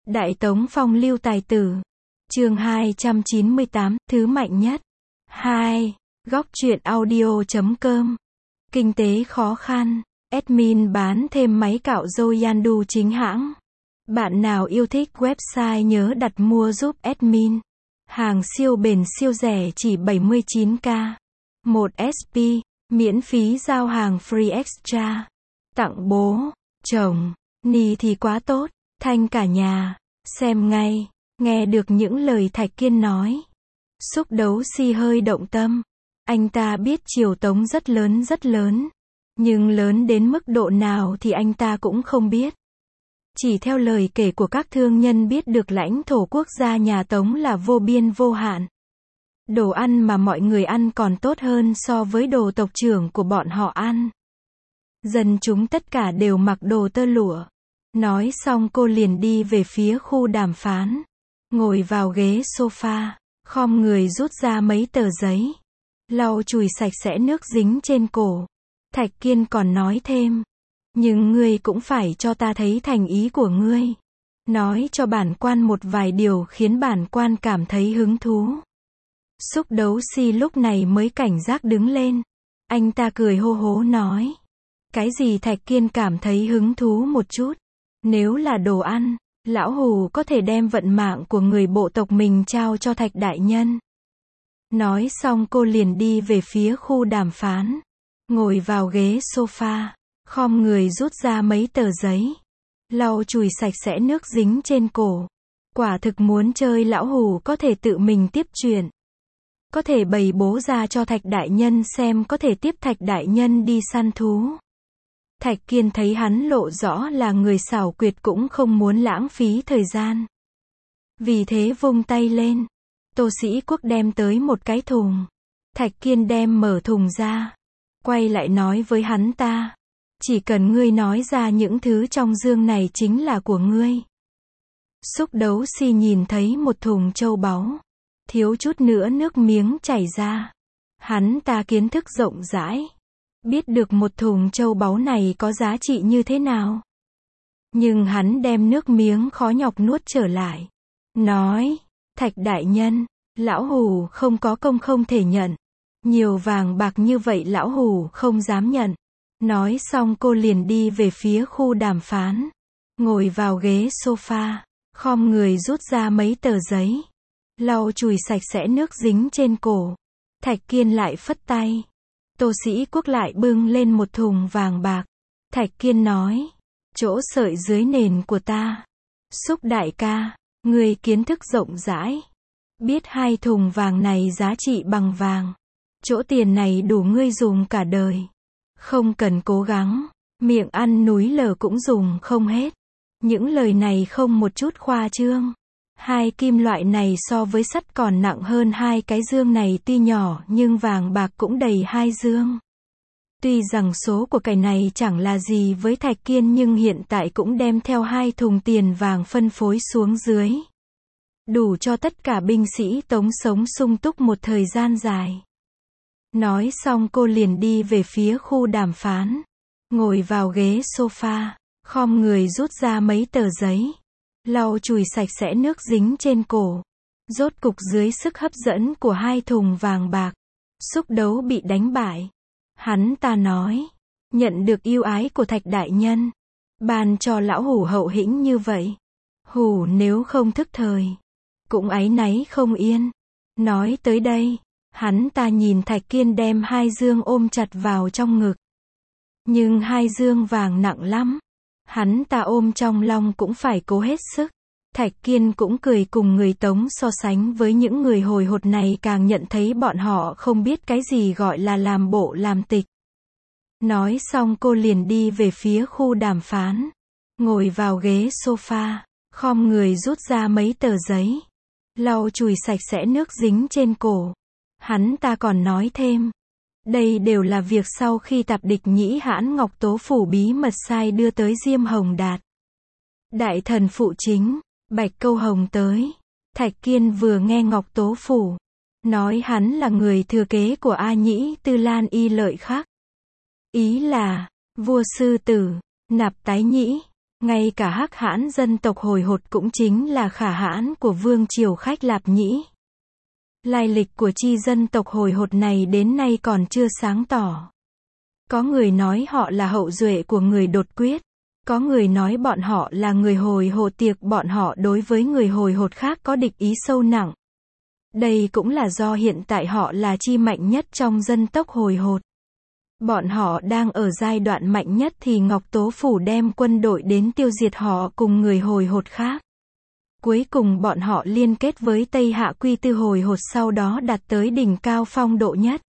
Đại Tống phong lưu tài tử. Chương 298, thứ mạnh nhất. 2. Góc truyện audio.com. Kinh tế khó khăn. Admin bán thêm máy cạo râu Yandu chính hãng. Bạn nào yêu thích website nhớ đặt mua giúp admin. Hàng siêu bền siêu rẻ chỉ 79k. 1 SP, miễn phí giao hàng free extra. Tặng bố, chồng, ni thì quá tốt, thanh cả nhà. Xem ngay, nghe được những lời Thạch Kiên nói. Xúc Đấu Si hơi động tâm. Anh ta biết Triều Tống rất lớn. Nhưng lớn đến mức độ nào thì anh ta cũng không biết. Chỉ theo lời kể của các thương nhân biết được lãnh thổ quốc gia nhà Tống là vô biên vô hạn. Đồ ăn mà mọi người ăn còn tốt hơn so với đồ tộc trưởng của bọn họ ăn. Dân chúng tất cả đều mặc đồ tơ lụa. Nói xong cô liền đi về phía khu đàm phán. Ngồi vào ghế sofa, khom người rút ra mấy tờ giấy. Lau chùi sạch sẽ nước dính trên cổ. Thạch Kiên còn nói thêm. Nhưng ngươi cũng phải cho ta thấy thành ý của ngươi. Nói cho bản quan một vài điều khiến bản quan cảm thấy hứng thú. Xúc Đấu Si lúc này mới cảnh giác đứng lên. Anh ta cười hô hố nói. Cái gì? Thạch Kiên cảm thấy hứng thú một chút. Nếu là đồ ăn, lão hù có thể đem vận mạng của người bộ tộc mình trao cho Thạch đại nhân. Nói xong cô liền đi về phía khu đàm phán. Ngồi vào ghế sofa, khom người rút ra mấy tờ giấy. Lau chùi sạch sẽ nước dính trên cổ. Quả thực muốn chơi lão hù có thể tự mình tiếp chuyện. Có thể bày bố ra cho Thạch đại nhân xem, có thể tiếp Thạch đại nhân đi săn thú. Thạch Kiên thấy hắn lộ rõ là người xảo quyệt cũng không muốn lãng phí thời gian. Vì thế vung tay lên. Tô Sĩ Quốc đem tới một cái thùng. Thạch Kiên đem mở thùng ra. Quay lại nói với hắn ta. Chỉ cần ngươi nói ra những thứ trong dương này chính là của ngươi. Xúc Đấu Si nhìn thấy một thùng châu báu. Thiếu chút nữa nước miếng chảy ra. Hắn ta kiến thức rộng rãi. Biết được một thùng châu báu này có giá trị như thế nào. Nhưng hắn đem nước miếng khó nhọc nuốt trở lại. Nói, Thạch đại nhân, lão hù không có công không thể nhận. Nhiều vàng bạc như vậy lão hù không dám nhận. Nói xong cô liền đi về phía khu đàm phán. Ngồi vào ghế sofa, khom người rút ra mấy tờ giấy. Lau chùi sạch sẽ nước dính trên cổ. Thạch Kiên lại phất tay. Tô Sĩ Quốc lại bưng lên một thùng vàng bạc. Thạch Kiên nói. Chỗ sợi dưới nền của ta. Xúc đại ca, ngươi kiến thức rộng rãi. Biết hai thùng vàng này giá trị bằng vàng. Chỗ tiền này đủ ngươi dùng cả đời. Không cần cố gắng. Miệng ăn núi lở cũng dùng không hết. Những lời này không một chút khoa trương. Hai kim loại này so với sắt còn nặng hơn hai cái dương này, tuy nhỏ nhưng vàng bạc cũng đầy hai dương. Tuy rằng số của cái này chẳng là gì với Thạch Kiên nhưng hiện tại cũng đem theo hai thùng tiền vàng phân phối xuống dưới. Đủ cho tất cả binh sĩ Tống sống sung túc một thời gian dài. Nói xong cô liền đi về phía khu đàm phán. Ngồi vào ghế sofa, khom người rút ra mấy tờ giấy. Lau chùi sạch sẽ nước dính trên cổ. Rốt cục dưới sức hấp dẫn của hai thùng vàng bạc, Xúc Đấu bị đánh bại. Hắn ta nói, nhận được yêu ái của Thạch đại nhân, ban cho lão hủ hậu hĩnh như vậy. Hủ nếu không thức thời, cũng áy náy không yên. Nói tới đây, hắn ta nhìn Thạch Kiên đem hai dương ôm chặt vào trong ngực. Nhưng hai dương vàng nặng lắm. Hắn ta ôm trong lòng cũng phải cố hết sức. Thạch Kiên cũng cười cùng người Tống so sánh với những người hồi hột này, càng nhận thấy bọn họ không biết cái gì gọi là làm bộ làm tịch. Nói xong cô liền đi về phía khu đàm phán. Ngồi vào ghế sofa, khom người rút ra mấy tờ giấy. Lau chùi sạch sẽ nước dính trên cổ. Hắn ta còn nói thêm. Đây đều là việc sau khi Tạp Địch Nhĩ Hãn Ngọc Tố Phủ bí mật sai đưa tới Diêm Hồng Đạt. Đại thần phụ chính, Bạch Câu Hồng tới. Thạch Kiên vừa nghe Ngọc Tố Phủ nói hắn là người thừa kế của A Nhĩ Tư Lan Y Lợi Khắc. Ý là, vua sư tử, Nạp Tái Nhĩ, Ngay cả hắc hãn dân tộc Hồi Hột cũng chính là khả hãn của vương triều Khách Lạp Nhĩ. Lai lịch của chi dân tộc Hồi Hột này đến nay còn chưa sáng tỏ. Có người nói họ là hậu duệ của người Đột Quyết. Có người nói bọn họ là người Hồi Hột tiệc, bọn họ đối với người Hồi Hột khác có địch ý sâu nặng. Đây cũng là do hiện tại họ là chi mạnh nhất trong dân tộc Hồi Hột. Bọn họ đang ở giai đoạn mạnh nhất thì Ngọc Tố Phủ đem quân đội đến tiêu diệt họ cùng người Hồi Hột khác. Cuối cùng bọn họ liên kết với Tây Hạ Quy Tư Hồi Hột, sau đó đạt tới đỉnh cao phong độ nhất.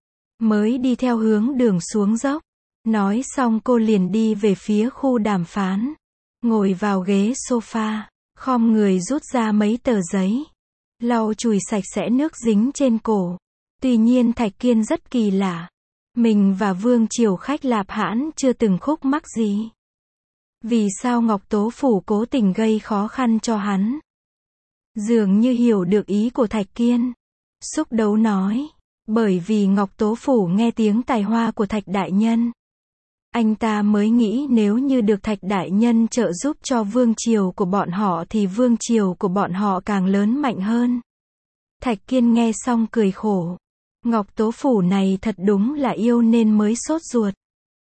Mới đi theo hướng đường xuống dốc. Nói xong cô liền đi về phía khu đàm phán. Ngồi vào ghế sofa, khom người rút ra mấy tờ giấy. Lau chùi sạch sẽ nước dính trên cổ. Tuy nhiên Thạch Kiên rất kỳ lạ. Mình và vương triều Khách Lạp hãn chưa từng khúc mắc gì. Vì sao Ngọc Tố Phủ cố tình gây khó khăn cho hắn? Dường như hiểu được ý của Thạch Kiên. Xúc Đấu nói. Bởi vì Ngọc Tố Phủ nghe tiếng tài hoa của Thạch Đại Nhân. Anh ta mới nghĩ nếu như được Thạch Đại Nhân trợ giúp cho vương triều của bọn họ thì vương triều của bọn họ càng lớn mạnh hơn. Thạch Kiên nghe xong cười khổ. Ngọc Tố Phủ này thật đúng là yêu nên mới sốt ruột.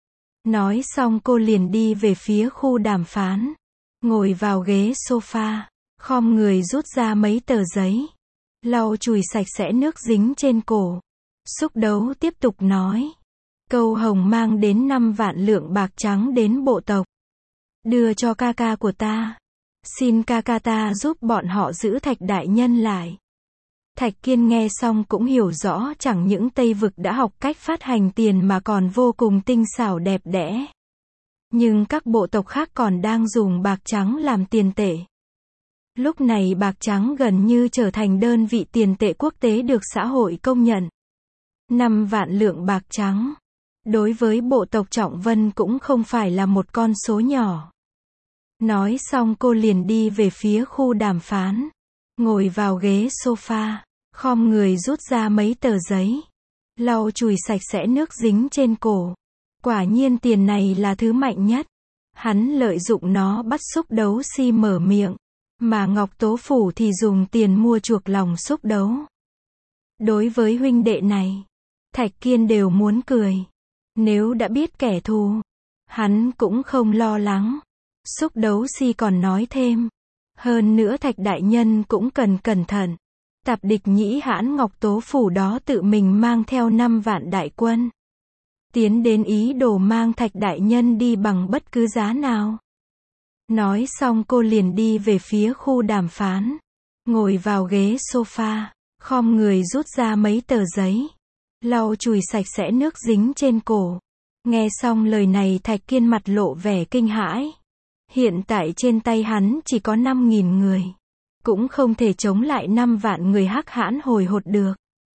Nói xong cô liền đi về phía khu đàm phán. Ngồi vào ghế sofa, khom người rút ra mấy tờ giấy. Lau chùi sạch sẽ nước dính trên cổ. Xúc Đấu tiếp tục nói. Câu hồng mang đến 5 vạn lượng bạc trắng đến bộ tộc. Đưa cho ca ca của ta. Xin ca ca ta giúp bọn họ giữ Thạch Đại Nhân lại. Thạch Kiên nghe xong cũng hiểu rõ chẳng những Tây Vực đã học cách phát hành tiền mà còn vô cùng tinh xảo đẹp đẽ. Nhưng các bộ tộc khác còn đang dùng bạc trắng làm tiền tệ. Lúc này bạc trắng gần như trở thành đơn vị tiền tệ quốc tế được xã hội công nhận. 5 vạn lượng bạc trắng. Đối với bộ tộc Trọng Vân cũng không phải là một con số nhỏ. Nói xong cô liền đi về phía khu đàm phán. Ngồi vào ghế sofa, khom người rút ra mấy tờ giấy. Lau chùi sạch sẽ nước dính trên cổ. Quả nhiên tiền này là thứ mạnh nhất. Hắn lợi dụng nó bắt Xúc Đấu Si mở miệng. Mà Ngọc Tố Phủ thì dùng tiền mua chuộc lòng Xúc Đấu. Đối với huynh đệ này, Thạch Kiên đều muốn cười. Nếu đã biết kẻ thù, hắn cũng không lo lắng. Xúc Đấu Si còn nói thêm. Hơn nữa Thạch Đại Nhân cũng cần cẩn thận. Tạp địch Nhĩ hãn Ngọc Tố Phủ đó tự mình mang theo 5 vạn đại quân. Tiến đến ý đồ mang Thạch Đại Nhân đi bằng bất cứ giá nào. Nói xong cô liền đi về phía khu đàm phán. Ngồi vào ghế sofa, khom người rút ra mấy tờ giấy. Lau chùi sạch sẽ nước dính trên cổ. Nghe xong lời này Thạch Kiên mặt lộ vẻ kinh hãi. Hiện tại trên tay hắn chỉ có 5.000 người. Cũng không thể chống lại 5 vạn người hắc hãn Hồi Hột được.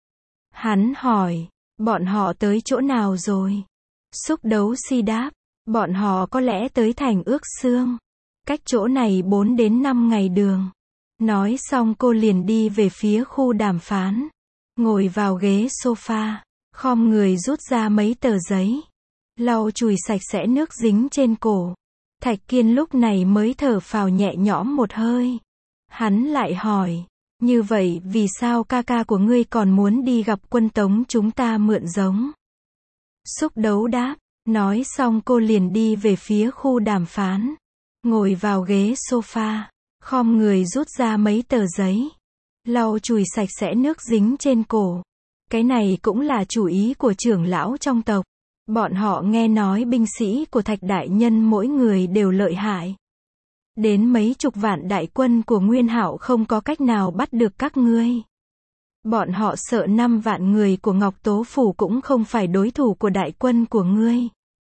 Hắn hỏi, bọn họ tới chỗ nào rồi? Xúc Đấu Si đáp, bọn họ có lẽ tới thành Ước Xương. Cách chỗ này 4 đến 5 ngày đường. Nói xong cô liền đi về phía khu đàm phán. Ngồi vào ghế sofa, khom người rút ra mấy tờ giấy. Lau chùi sạch sẽ nước dính trên cổ. Thạch Kiên lúc này mới thở phào nhẹ nhõm một hơi. Hắn lại hỏi, như vậy vì sao ca ca của ngươi còn muốn đi gặp quân Tống chúng ta mượn giống? Xúc Đấu đáp, nói xong cô liền đi về phía khu đàm phán. Ngồi vào ghế sofa, khom người rút ra mấy tờ giấy. Lau chùi sạch sẽ nước dính trên cổ. Cái này cũng là chủ ý của trưởng lão trong tộc. Bọn họ nghe nói binh sĩ của Thạch Đại Nhân mỗi người đều lợi hại. Đến mấy chục vạn đại quân của Nguyên Hạo không có cách nào bắt được các ngươi. Bọn họ sợ 5 vạn người của Ngọc Tố Phủ cũng không phải đối thủ của đại quân của ngươi.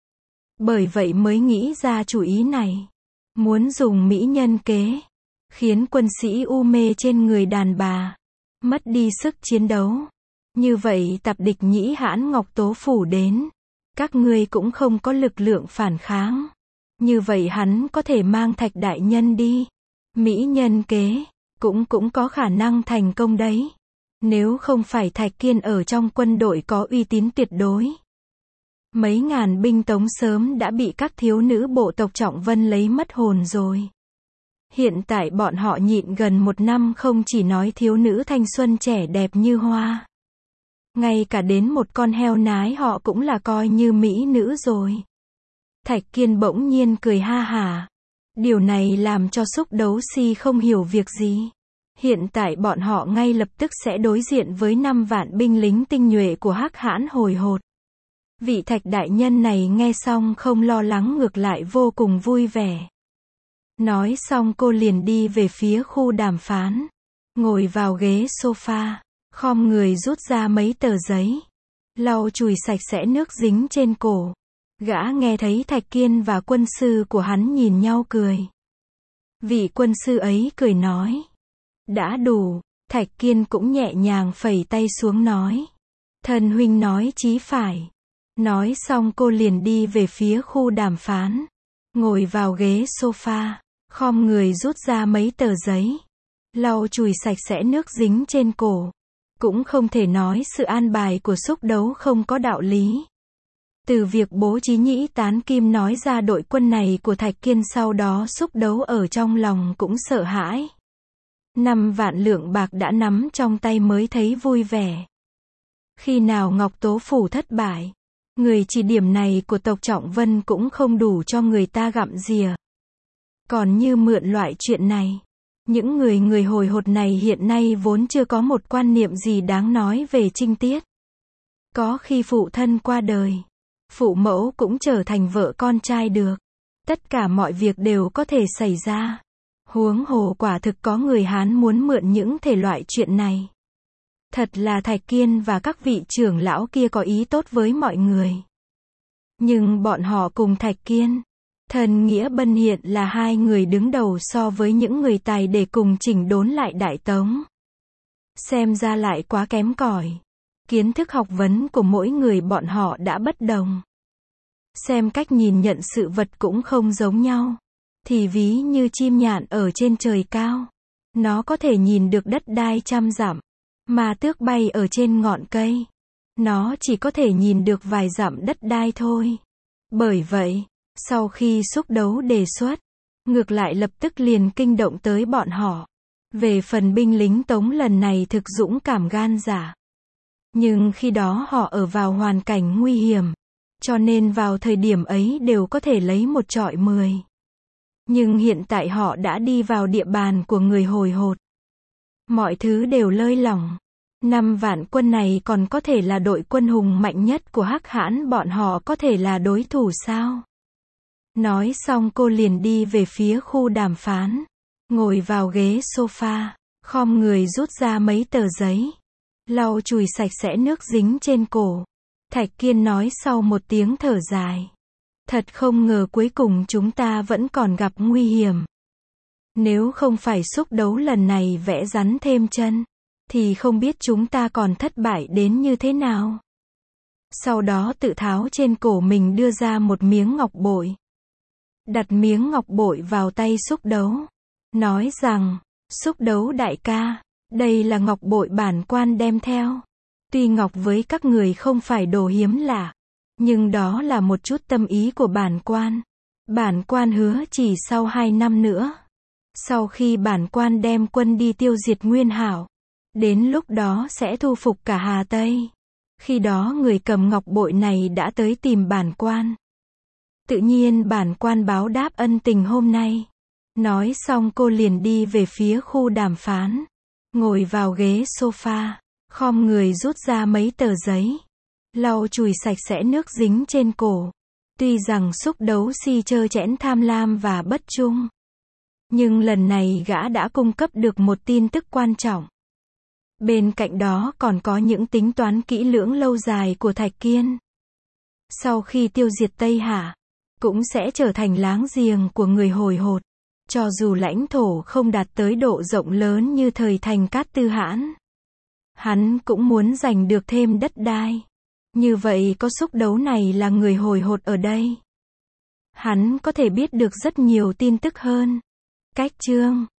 Bởi vậy mới nghĩ ra chủ ý này. Muốn dùng mỹ nhân kế. Khiến quân sĩ u mê trên người đàn bà. Mất đi sức chiến đấu. Như vậy tạp địch Nhĩ hãn Ngọc Tố Phủ đến. Các ngươi cũng không có lực lượng phản kháng. Như vậy hắn có thể mang Thạch Đại Nhân đi. Mỹ nhân kế. Cũng có khả năng thành công đấy. Nếu không phải Thạch Kiên ở trong quân đội có uy tín tuyệt đối. Mấy ngàn binh Tống sớm đã bị các thiếu nữ bộ tộc Trọng Vân lấy mất hồn rồi. Hiện tại bọn họ nhịn gần 1 năm không chỉ nói thiếu nữ thanh xuân trẻ đẹp như hoa. Ngay cả đến một con heo nái họ cũng là coi như mỹ nữ rồi. Thạch Kiên bỗng nhiên cười ha hả. Điều này làm cho Xúc Đấu Si không hiểu việc gì. Hiện tại bọn họ ngay lập tức sẽ đối diện với 5 vạn binh lính tinh nhuệ của Hắc Hãn Hồi Hột. Vị Thạch đại nhân này nghe xong không lo lắng, ngược lại vô cùng vui vẻ. Nói xong cô liền đi về phía khu đàm phán. Ngồi vào ghế sofa, khom người rút ra mấy tờ giấy. Lau chùi sạch sẽ nước dính trên cổ. Gã nghe thấy Thạch Kiên và quân sư của hắn nhìn nhau cười. Vị quân sư ấy cười nói. Đã đủ. Thạch Kiên cũng nhẹ nhàng phẩy tay xuống nói. Thần huynh nói chí phải. Nói xong cô liền đi về phía khu đàm phán. Ngồi vào ghế sofa, khom người rút ra mấy tờ giấy. Lau chùi sạch sẽ nước dính trên cổ. Cũng không thể nói sự an bài của Xúc Đấu không có đạo lý. Từ việc bố trí nhĩ tán kim nói ra đội quân này của Thạch Kiên, sau đó Xúc Đấu ở trong lòng cũng sợ hãi. 5 vạn lượng bạc đã nắm trong tay mới thấy vui vẻ. Khi nào Ngọc Tố Phủ thất bại, người chỉ điểm này của tộc Trọng Vân cũng không đủ cho người ta gặm dìa. Còn như mượn loại chuyện này, những người hồi hột này hiện nay vốn chưa có một quan niệm gì đáng nói về trinh tiết. Có khi phụ thân qua đời, phụ mẫu cũng trở thành vợ con trai được. Tất cả mọi việc đều có thể xảy ra. Huống hồ quả thực có người Hán muốn mượn những thể loại chuyện này. Thật là Thạch Kiên và các vị trưởng lão kia có ý tốt với mọi người. Nhưng bọn họ cùng Thạch Kiên, Thần Nghĩa Bân hiện là hai người đứng đầu so với những người tài để cùng chỉnh đốn lại Đại Tống. Xem ra lại quá kém cỏi. Kiến thức học vấn của mỗi người bọn họ đã bất đồng. Xem cách nhìn nhận sự vật cũng không giống nhau. Thì ví như chim nhạn ở trên trời cao. Nó có thể nhìn được đất đai 100 dặm. Mà tước bay ở trên ngọn cây. Nó chỉ có thể nhìn được vài dặm đất đai thôi. Bởi vậy, sau khi Xúc Đấu đề xuất, ngược lại lập tức liền kinh động tới bọn họ. Về phần binh lính Tống lần này thực dũng cảm gan dạ. Nhưng khi đó họ ở vào hoàn cảnh nguy hiểm. Cho nên vào thời điểm ấy đều có thể lấy 1 chọi 10. Nhưng hiện tại họ đã đi vào địa bàn của người hồi hột. Mọi thứ đều lơi lỏng. 5 vạn quân này còn có thể là đội quân hùng mạnh nhất của Hắc Hãn, bọn họ có thể là đối thủ sao? Nói xong cô liền đi về phía khu đàm phán. Ngồi vào ghế sofa, khom người rút ra mấy tờ giấy. Lau chùi sạch sẽ nước dính trên cổ. Thạch Kiên nói sau một tiếng thở dài. Thật không ngờ cuối cùng chúng ta vẫn còn gặp nguy hiểm. Nếu không phải Xúc Đấu lần này vẽ rắn thêm chân, thì không biết chúng ta còn thất bại đến như thế nào. Sau đó tự tháo trên cổ mình đưa ra một miếng ngọc bội. Đặt miếng ngọc bội vào tay Xúc Đấu. Nói rằng, Xúc Đấu đại ca, đây là ngọc bội bản quan đem theo. Tuy ngọc với các người không phải đồ hiếm lạ, nhưng đó là một chút tâm ý của bản quan. Bản quan hứa chỉ sau 2 năm nữa, sau khi bản quan đem quân đi tiêu diệt Nguyên Hảo, đến lúc đó sẽ thu phục cả Hà Tây. Khi đó người cầm ngọc bội này đã tới tìm bản quan. Tự nhiên bản quan báo đáp ân tình hôm nay. Nói xong cô liền đi về phía khu đàm phán. Ngồi vào ghế sofa, khom người rút ra mấy tờ giấy. Lau chùi sạch sẽ nước dính trên cổ. Tuy rằng Xúc Đấu Si trơ trẽn tham lam và bất trung, nhưng lần này gã đã cung cấp được một tin tức quan trọng. Bên cạnh đó còn có những tính toán kỹ lưỡng lâu dài của Thạch Kiên. Sau khi tiêu diệt Tây Hạ, cũng sẽ trở thành láng giềng của người hồi hột. Cho dù lãnh thổ không đạt tới độ rộng lớn như thời Thành Cát Tư Hãn, hắn cũng muốn giành được thêm đất đai. Như vậy có Xúc Đấu này là người hồi hột ở đây, hắn có thể biết được rất nhiều tin tức hơn. Cách chương